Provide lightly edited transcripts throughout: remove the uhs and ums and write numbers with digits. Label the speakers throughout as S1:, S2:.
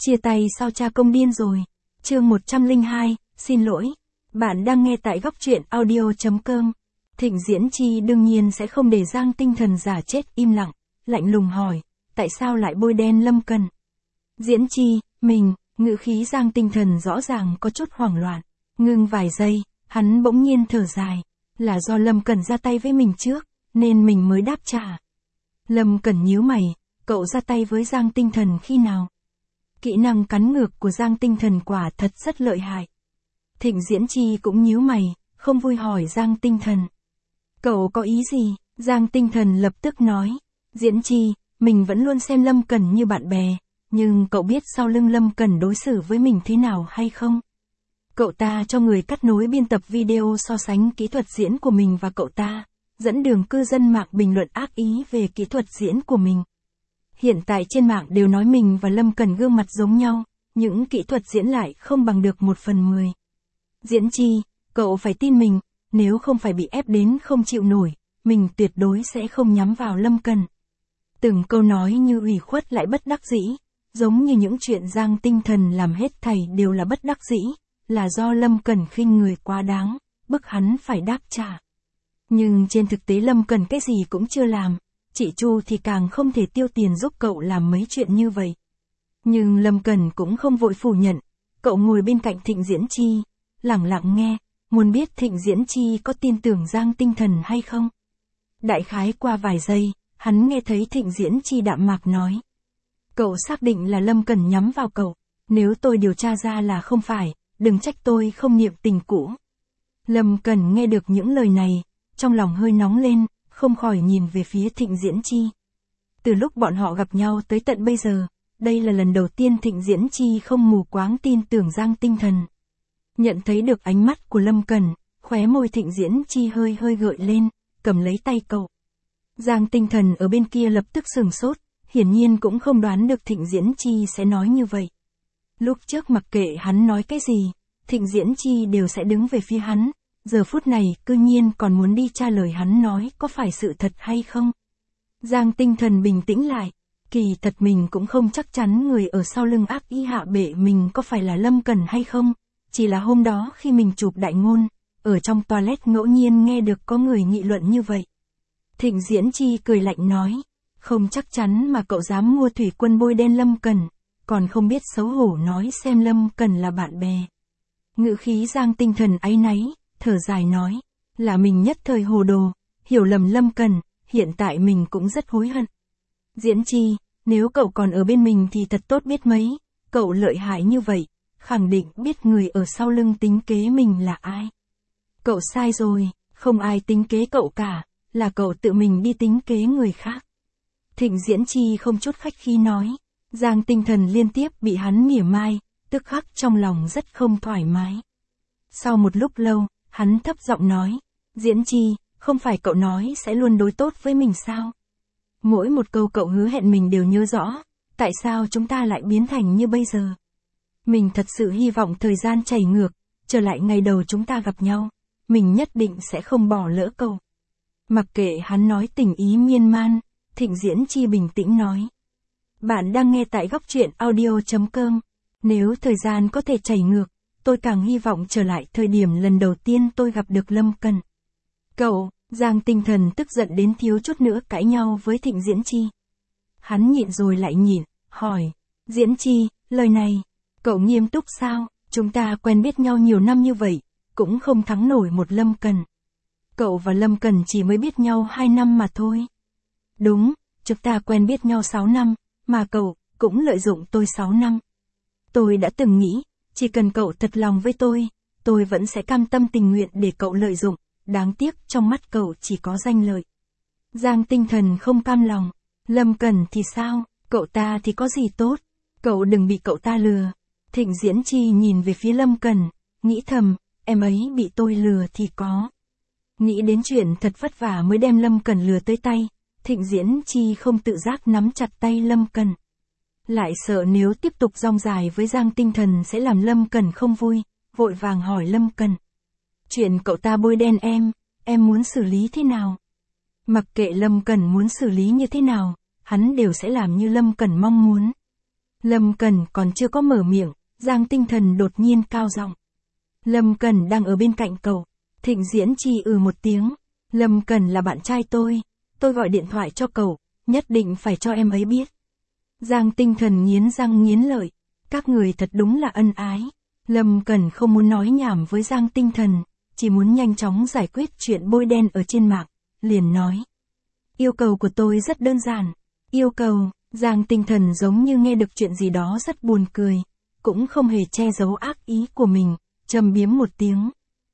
S1: Chia tay sao cha công điên rồi. Chương 102, xin lỗi. Bạn đang nghe tại góc truyện audio.com. Thịnh Diễn Chi đương nhiên sẽ không để Giang Tinh Thần giả chết im lặng, lạnh lùng hỏi, tại sao lại bôi đen Lâm Cần? Diễn Chi, ngữ khí Giang Tinh Thần rõ ràng có chút hoảng loạn. Ngưng vài giây, hắn bỗng nhiên thở dài, là do Lâm Cần ra tay với mình trước, nên mình mới đáp trả. Lâm Cần nhíu mày, cậu ra tay với Giang Tinh Thần khi nào? Kỹ năng cắn ngược của Giang Tinh Thần quả thật rất lợi hại. Thịnh Diễn Chi cũng nhíu mày, không vui hỏi Giang Tinh Thần. Cậu có ý gì? Giang Tinh Thần lập tức nói. Diễn Chi, mình vẫn luôn xem Lâm Cần như bạn bè, nhưng cậu biết sau lưng Lâm Cần đối xử với mình thế nào hay không? Cậu ta cho người cắt nối biên tập video so sánh kỹ thuật diễn của mình và cậu ta, dẫn đường cư dân mạng bình luận ác ý về kỹ thuật diễn của mình. Hiện tại trên mạng đều nói mình và Lâm Cần gương mặt giống nhau, những kỹ thuật diễn lại không bằng được 1/10. Diễn Chi, cậu phải tin mình, nếu không phải bị ép đến không chịu nổi, mình tuyệt đối sẽ không nhắm vào Lâm Cần. Từng câu nói như ủy khuất lại bất đắc dĩ, giống như những chuyện Giang Tinh Thần làm hết thảy đều là bất đắc dĩ, là do Lâm Cần khinh người quá đáng, bức hắn phải đáp trả. Nhưng trên thực tế Lâm Cần cái gì cũng chưa làm, chị Chu thì càng không thể tiêu tiền giúp cậu làm mấy chuyện như vậy. Nhưng Lâm Cần cũng không vội phủ nhận, cậu ngồi bên cạnh Thịnh Diễn Chi, lẳng lặng nghe, muốn biết Thịnh Diễn Chi có tin tưởng Giang Tinh Thần hay không. Đại khái qua vài giây, hắn nghe thấy Thịnh Diễn Chi đạm mạc nói. Cậu xác định là Lâm Cần nhắm vào cậu, nếu tôi điều tra ra là không phải, đừng trách tôi không niệm tình cũ. Lâm Cần nghe được những lời này, trong lòng hơi nóng lên, không khỏi nhìn về phía Thịnh Diễn Chi. Từ lúc bọn họ gặp nhau tới tận bây giờ, đây là lần đầu tiên Thịnh Diễn Chi không mù quáng tin tưởng Giang Tinh Thần. Nhận thấy được ánh mắt của Lâm Cần, khóe môi Thịnh Diễn Chi hơi gợi lên, cầm lấy tay cậu. Giang Tinh Thần ở bên kia lập tức sửng sốt, hiển nhiên cũng không đoán được Thịnh Diễn Chi sẽ nói như vậy. Lúc trước mặc kệ hắn nói cái gì, Thịnh Diễn Chi đều sẽ đứng về phía hắn, giờ phút này cư nhiên còn muốn đi tra lời hắn nói có phải sự thật hay không. Giang Tinh Thần bình tĩnh lại, kỳ thật mình cũng không chắc chắn người ở sau lưng ác ý hạ bệ mình có phải là Lâm Cần hay không, chỉ là hôm đó khi mình chụp đại ngôn, ở trong toilet ngẫu nhiên nghe được có người nghị luận như vậy. Thịnh Diễn Chi cười lạnh nói, không chắc chắn mà cậu dám mua thủy quân bôi đen Lâm Cần, còn không biết xấu hổ nói xem Lâm Cần là bạn bè. Ngữ khí Giang Tinh Thần áy náy, thở dài nói, là mình nhất thời hồ đồ, hiểu lầm Lâm Cần, hiện tại mình cũng rất hối hận. Diễn Chi, nếu cậu còn ở bên mình thì thật tốt biết mấy, cậu lợi hại như vậy, khẳng định biết người ở sau lưng tính kế mình là ai. Cậu sai rồi, không ai tính kế cậu cả, là cậu tự mình đi tính kế người khác. Thịnh Diễn Chi không chút khách khí nói, Giang Tinh Thần liên tiếp bị hắn mỉa mai, tức khắc trong lòng rất không thoải mái. Sau một lúc lâu, hắn thấp giọng nói, Diễn Chi, không phải cậu nói sẽ luôn đối tốt với mình sao? Mỗi một câu cậu hứa hẹn mình đều nhớ rõ, tại sao chúng ta lại biến thành như bây giờ? Mình thật sự hy vọng thời gian chảy ngược, trở lại ngày đầu chúng ta gặp nhau, mình nhất định sẽ không bỏ lỡ cậu. Mặc kệ hắn nói tình ý miên man, Thịnh Diễn Chi bình tĩnh nói. Bạn đang nghe tại góc truyện audio.com, nếu thời gian có thể chảy ngược, tôi càng hy vọng trở lại thời điểm lần đầu tiên tôi gặp được Lâm Cần. Cậu, Giang Tinh Thần tức giận đến thiếu chút nữa cãi nhau với Thịnh Diễn Chi. Hắn nhịn rồi lại nhịn, hỏi, Diễn Chi, lời này, cậu nghiêm túc sao, chúng ta quen biết nhau nhiều năm như vậy, cũng không thắng nổi một Lâm Cần. Cậu và Lâm Cần chỉ mới biết nhau 2 năm mà thôi. Đúng, chúng ta quen biết nhau 6 năm, mà cậu cũng lợi dụng tôi 6 năm. Tôi đã từng nghĩ, chỉ cần cậu thật lòng với tôi vẫn sẽ cam tâm tình nguyện để cậu lợi dụng, đáng tiếc trong mắt cậu chỉ có danh lợi. Giang Tinh Thần không cam lòng, Lâm Cần thì sao, cậu ta thì có gì tốt, cậu đừng bị cậu ta lừa. Thịnh Diễn Chi nhìn về phía Lâm Cần, nghĩ thầm, em ấy bị tôi lừa thì có. Nghĩ đến chuyện thật vất vả mới đem Lâm Cần lừa tới tay, Thịnh Diễn Chi không tự giác nắm chặt tay Lâm Cần. Lại sợ nếu tiếp tục rong dài với Giang Tinh Thần sẽ làm Lâm Cần không vui, vội vàng hỏi Lâm Cần. Chuyện cậu ta bôi đen em muốn xử lý thế nào? Mặc kệ Lâm Cần muốn xử lý như thế nào, hắn đều sẽ làm như Lâm Cần mong muốn. Lâm Cẩn còn chưa có mở miệng, Giang Tinh Thần đột nhiên cao giọng. Lâm Cẩn đang ở bên cạnh cậu. Thịnh Diễn Chi một tiếng. Lâm Cẩn là bạn trai tôi gọi điện thoại cho cậu, nhất định phải cho em ấy biết. Giang Tinh Thần nghiến răng nghiến lợi. Các người thật đúng là ân ái. Lâm Cẩn không muốn nói nhảm với Giang Tinh Thần, chỉ muốn nhanh chóng giải quyết chuyện bôi đen ở trên mạng, liền nói. Yêu cầu của tôi rất đơn giản. Yêu cầu, Giang Tinh Thần giống như nghe được chuyện gì đó rất buồn cười, cũng không hề che giấu ác ý của mình, trầm biếm một tiếng.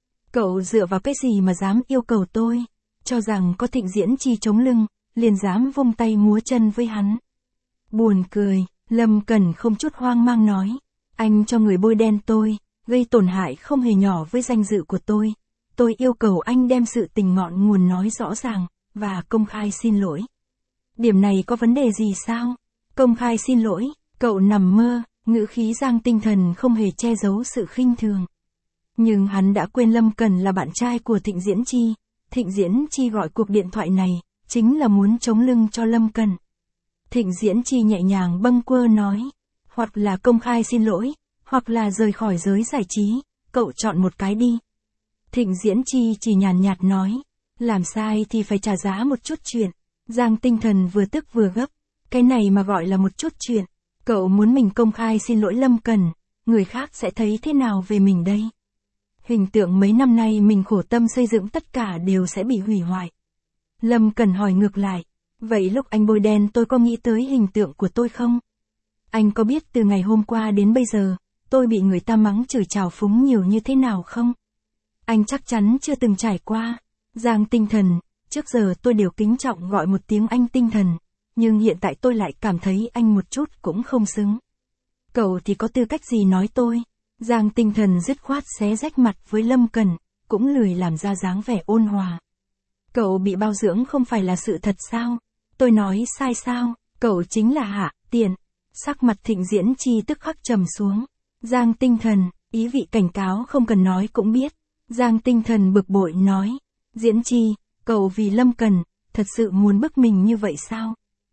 S1: Cậu dựa vào cái gì mà dám yêu cầu tôi, cho rằng có Thịnh Diễn Chi chống lưng, liền dám vung tay múa chân với hắn. Buồn cười, Lâm Cẩn không chút hoang mang nói, anh cho người bôi đen tôi, gây tổn hại không hề nhỏ với danh dự của tôi yêu cầu anh đem sự tình ngọn nguồn nói rõ ràng, và công khai xin lỗi. Điểm này có vấn đề gì sao? Công khai xin lỗi, cậu nằm mơ, ngữ khí Giang Tinh Thần không hề che giấu sự khinh thường. Nhưng hắn đã quên Lâm Cẩn là bạn trai của Thịnh Diễn Chi. Thịnh Diễn Chi gọi cuộc điện thoại này, chính là muốn chống lưng cho Lâm Cẩn. Thịnh Diễn Chi nhẹ nhàng bâng quơ nói, hoặc là công khai xin lỗi, hoặc là rời khỏi giới giải trí, cậu chọn một cái đi. Thịnh Diễn Chi chỉ nhàn nhạt nói, làm sai thì phải trả giá một chút chuyện. Giang Tinh Thần vừa tức vừa gấp, cái này mà gọi là một chút chuyện. Cậu muốn mình công khai xin lỗi Lâm Cẩn, người khác sẽ thấy thế nào về mình đây? Hình tượng mấy năm nay mình khổ tâm xây dựng tất cả đều sẽ bị hủy hoại. Lâm Cẩn hỏi ngược lại, vậy lúc anh bôi đen tôi có nghĩ tới hình tượng của tôi không? Anh có biết từ ngày hôm qua đến bây giờ, tôi bị người ta mắng chửi trào phúng nhiều như thế nào không? Anh chắc chắn chưa từng trải qua. Giang Tinh Thần, trước giờ tôi đều kính trọng gọi một tiếng anh Tinh Thần, nhưng hiện tại tôi lại cảm thấy anh một chút cũng không xứng. Cậu thì có tư cách gì nói tôi? Giang Tinh Thần dứt khoát xé rách mặt với Lâm Cẩn, cũng lười làm ra dáng vẻ ôn hòa. Cậu bị bao dưỡng không phải là sự thật sao? Tôi nói sai sao? Cậu chính là hạ tiện. Sắc mặt Thịnh Diễn Chi tức khắc trầm xuống. Giang Tinh Thần, ý vị cảnh cáo không cần nói cũng biết. Giang Tinh Thần bực bội nói, Diễn Chi, cậu vì Lâm Cẩn, thật sự muốn bức mình như vậy sao?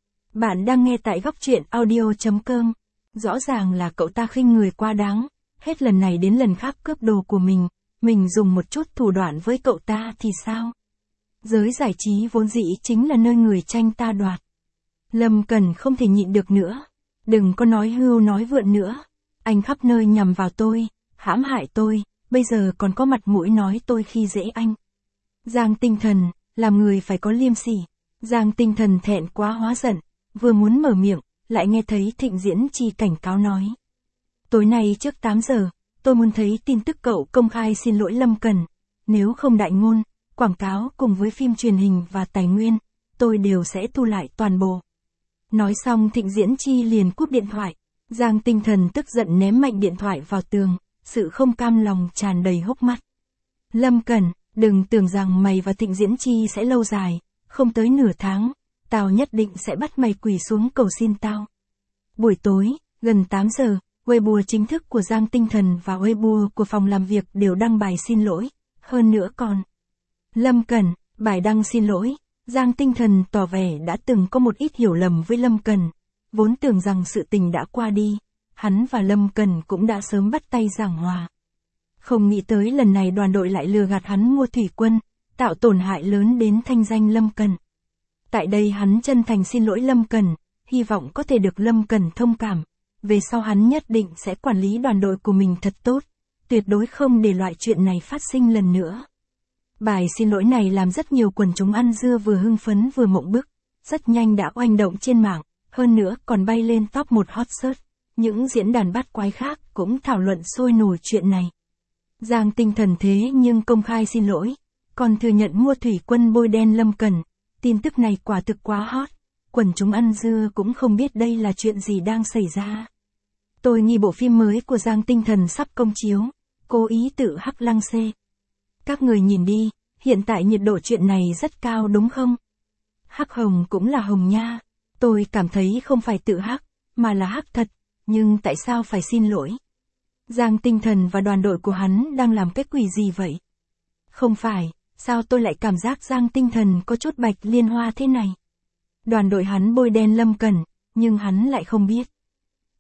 S1: Bạn đang nghe tại góc truyện audio.com. Rõ ràng là cậu ta khinh người quá đáng, hết lần này đến lần khác cướp đồ của mình dùng một chút thủ đoạn với cậu ta thì sao? Giới giải trí vốn dĩ chính là nơi người tranh ta đoạt. Lâm Cẩn không thể nhịn được nữa. Đừng có nói hưu nói vượn nữa. Anh khắp nơi nhằm vào tôi, hãm hại tôi, bây giờ còn có mặt mũi nói tôi khi dễ anh. Giang Tinh Thần, làm người phải có liêm sỉ. Giang Tinh Thần thẹn quá hóa giận, vừa muốn mở miệng, lại nghe thấy Thịnh Diễn Chi cảnh cáo nói. Tối nay trước 8 giờ, tôi muốn thấy tin tức cậu công khai xin lỗi Lâm Cẩn. Nếu không đại ngôn, quảng cáo cùng với phim truyền hình và tài nguyên, tôi đều sẽ thu lại toàn bộ. Nói xong Thịnh Diễn Chi liền cúp điện thoại. Giang Tinh Thần tức giận ném mạnh điện thoại vào tường, sự không cam lòng tràn đầy hốc mắt. Lâm Cẩn, đừng tưởng rằng mày và Thịnh Diễn Chi sẽ lâu dài, không tới nửa tháng, tao nhất định sẽ bắt mày quỳ xuống cầu xin tao. Buổi tối, gần 8 giờ, Weibo chính thức của Giang Tinh Thần và Weibo của phòng làm việc đều đăng bài xin lỗi, hơn nữa còn. Lâm Cẩn, bài đăng xin lỗi, Giang Tinh Thần tỏ vẻ đã từng có một ít hiểu lầm với Lâm Cẩn, vốn tưởng rằng sự tình đã qua đi, hắn và Lâm Cẩn cũng đã sớm bắt tay giảng hòa. Không nghĩ tới lần này đoàn đội lại lừa gạt hắn mua thủy quân, tạo tổn hại lớn đến thanh danh Lâm Cẩn. Tại đây hắn chân thành xin lỗi Lâm Cẩn, hy vọng có thể được Lâm Cẩn thông cảm, về sau hắn nhất định sẽ quản lý đoàn đội của mình thật tốt, tuyệt đối không để loại chuyện này phát sinh lần nữa. Bài xin lỗi này làm rất nhiều quần chúng ăn dưa vừa hưng phấn vừa mộng bức, rất nhanh đã oanh động trên mạng, hơn nữa còn bay lên top 1 hot search. Những diễn đàn bát quái khác cũng thảo luận sôi nổi chuyện này. Giang Tinh Thần thế nhưng công khai xin lỗi, còn thừa nhận mua thủy quân bôi đen Lâm Cẩn, tin tức này quả thực quá hot, quần chúng ăn dưa cũng không biết đây là chuyện gì đang xảy ra. Tôi nghi bộ phim mới của Giang Tinh Thần sắp công chiếu, cố ý tự hắc lăng xê. Các người nhìn đi, hiện tại nhiệt độ chuyện này rất cao đúng không? Hắc hồng cũng là hồng nha, tôi cảm thấy không phải tự hắc, mà là hắc thật, nhưng tại sao phải xin lỗi? Giang Tinh Thần và đoàn đội của hắn đang làm cái quỷ gì vậy? Không phải, sao tôi lại cảm giác Giang Tinh Thần có chút bạch liên hoa thế này? Đoàn đội hắn bôi đen Lâm Cẩn, nhưng hắn lại không biết.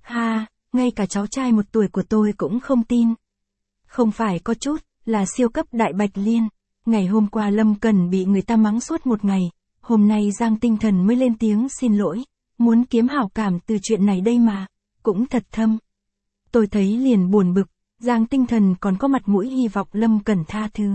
S1: Ha, ngay cả cháu trai 1 tuổi của tôi cũng không tin. Không phải có chút, là siêu cấp đại bạch liên. Ngày hôm qua Lâm Cẩn bị người ta mắng suốt 1 ngày, hôm nay Giang Tinh Thần mới lên tiếng xin lỗi, muốn kiếm hảo cảm từ chuyện này đây mà, cũng thật thâm. Tôi thấy liền buồn bực, Giang Tinh Thần còn có mặt mũi hy vọng Lâm Cẩn tha thứ.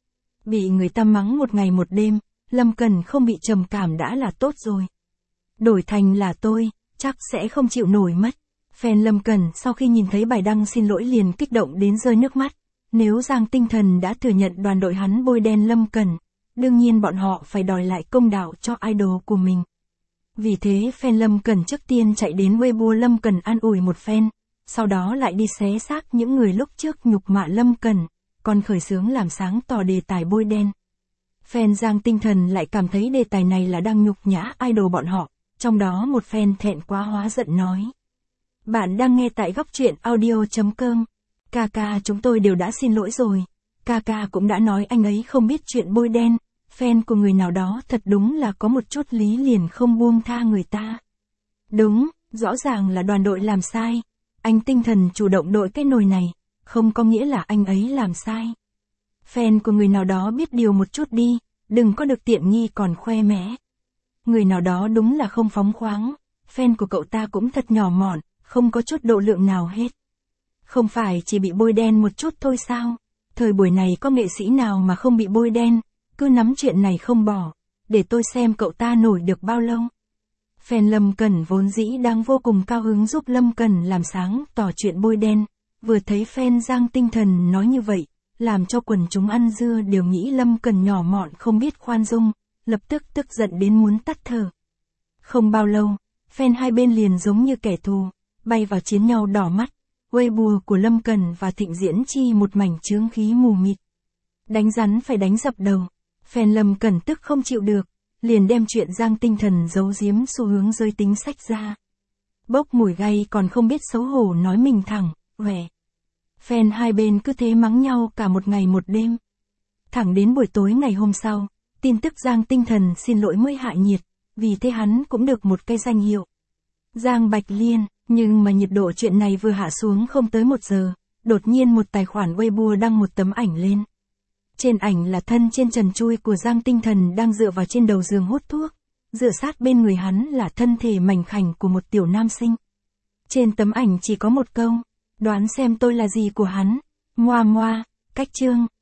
S1: Bị người ta mắng 1 ngày 1 đêm, Lâm Cẩn không bị trầm cảm đã là tốt rồi. Đổi thành là tôi, chắc sẽ không chịu nổi mất. Fan Lâm Cẩn sau khi nhìn thấy bài đăng xin lỗi liền kích động đến rơi nước mắt. Nếu Giang Tinh Thần đã thừa nhận đoàn đội hắn bôi đen Lâm Cẩn, đương nhiên bọn họ phải đòi lại công đạo cho idol của mình. Vì thế fan Lâm Cẩn trước tiên chạy đến Weibo Lâm Cẩn an ủi một phen, sau đó lại đi xé xác những người lúc trước nhục mạ Lâm Cẩn, còn khởi xướng làm sáng tỏ đề tài bôi đen. Fan Giang Tinh Thần lại cảm thấy đề tài này là đang nhục nhã idol bọn họ, trong đó một fan thẹn quá hóa giận nói. Bạn đang nghe tại góc truyện audio.com. Kaka chúng tôi đều đã xin lỗi rồi. Kaka cũng đã nói anh ấy không biết chuyện bôi đen. Fan của người nào đó thật đúng là có một chút lý liền không buông tha người ta. Đúng, rõ ràng là đoàn đội làm sai. Anh Tinh Thần chủ động đội cái nồi này, không có nghĩa là anh ấy làm sai. Fan của người nào đó biết điều một chút đi, đừng có được tiện nghi còn khoe mẽ. Người nào đó đúng là không phóng khoáng. Fan của cậu ta cũng thật nhỏ mọn, không có chút độ lượng nào hết. Không phải chỉ bị bôi đen một chút thôi sao? Thời buổi này có nghệ sĩ nào mà không bị bôi đen, cứ nắm chuyện này không bỏ, để tôi xem cậu ta nổi được bao lâu. Fan Lâm Cẩn vốn dĩ đang vô cùng cao hứng giúp Lâm Cẩn làm sáng tỏ chuyện bôi đen, vừa thấy fan Giang Tinh Thần nói như vậy, làm cho quần chúng ăn dưa đều nghĩ Lâm Cẩn nhỏ mọn không biết khoan dung, lập tức tức giận đến muốn tắt thở. Không bao lâu, fan hai bên liền giống như kẻ thù, bay vào chiến nhau đỏ mắt. Weibo của Lâm Cẩn và Thịnh Diễn Chi một mảnh chướng khí mù mịt. Đánh rắn phải đánh dập đầu. Fan Lâm Cẩn tức không chịu được, liền đem chuyện Giang Tinh Thần giấu giếm xu hướng giới tính sách ra. Bốc mùi gay còn không biết xấu hổ nói mình thẳng, vẻ. Fan hai bên cứ thế mắng nhau cả 1 ngày 1 đêm. Thẳng đến buổi tối ngày hôm sau, tin tức Giang Tinh Thần xin lỗi mới hạ nhiệt, vì thế hắn cũng được một cái danh hiệu. Giang Bạch Liên. Nhưng mà nhiệt độ chuyện này vừa hạ xuống không tới 1 giờ, đột nhiên một tài khoản Weibo đăng một tấm ảnh lên. Trên ảnh là thân trên trần trụi của Giang Tinh Thần đang dựa vào trên đầu giường hút thuốc, dựa sát bên người hắn là thân thể mảnh khảnh của một tiểu nam sinh. Trên tấm ảnh chỉ có một câu, đoán xem tôi là gì của hắn, moa moa, cách chương.